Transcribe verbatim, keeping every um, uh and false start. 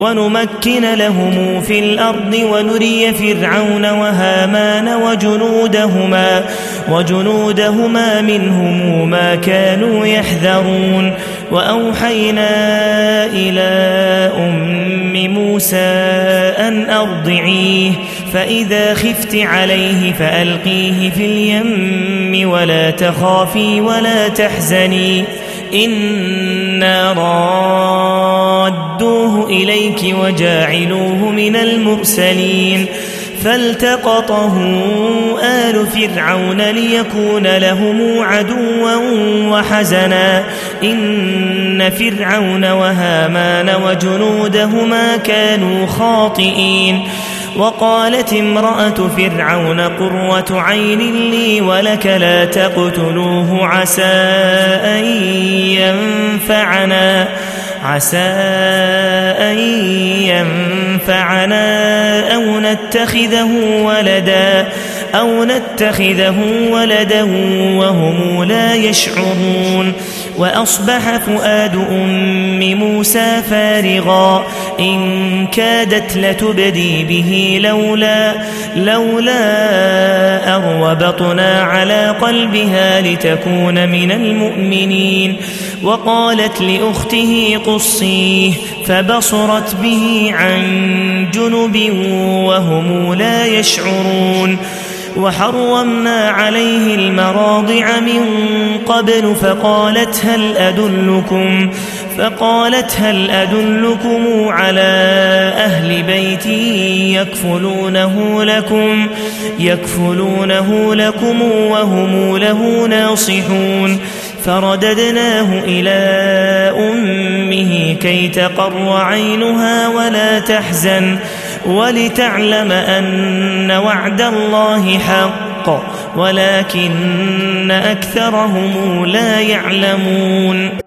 ونمكن لهم في الأرض ونري فرعون وهامان وجنودهما, وجنودهما منهم ما كانوا يحذرون. وأوحينا إلى أم موسى أن أرضعيه فإذا خفت عليه فألقيه في اليم ولا تخافي ولا تحزني إنا رادوه إليك وجاعلوه من المرسلين. فالتقطه آل فرعون ليكون لهم عدوا وحزنا إن فرعون وهامان وجنودهما كانوا خاطئين. وقالت امرأة فرعون قرة عين لي ولك لا تقتلوه عسى أن ينفعنا عسى أن ينفعنا أو نتخذه ولدا أو نتخذه ولدا وهم لا يشعرون. وأصبح فؤاد أم موسى فارغا إن كادت لتبدي به لولا لولا أربطنا على قلبها لتكون من المؤمنين. وقالت لأخته قصيه فبصرت به عن جنب وهم لا يشعرون. وحرمنا عليه المراضع من قبل فقالت هل أدلكم فقالت هل أدلكم على أهل بيت يكفلونه لكم يكفلونه لكم وهم له ناصحون. فرددناه إلى أمه كي تقر عينها ولا تحزن ولتعلم أن وعد الله حق ولكن أكثرهم لا يعلمون.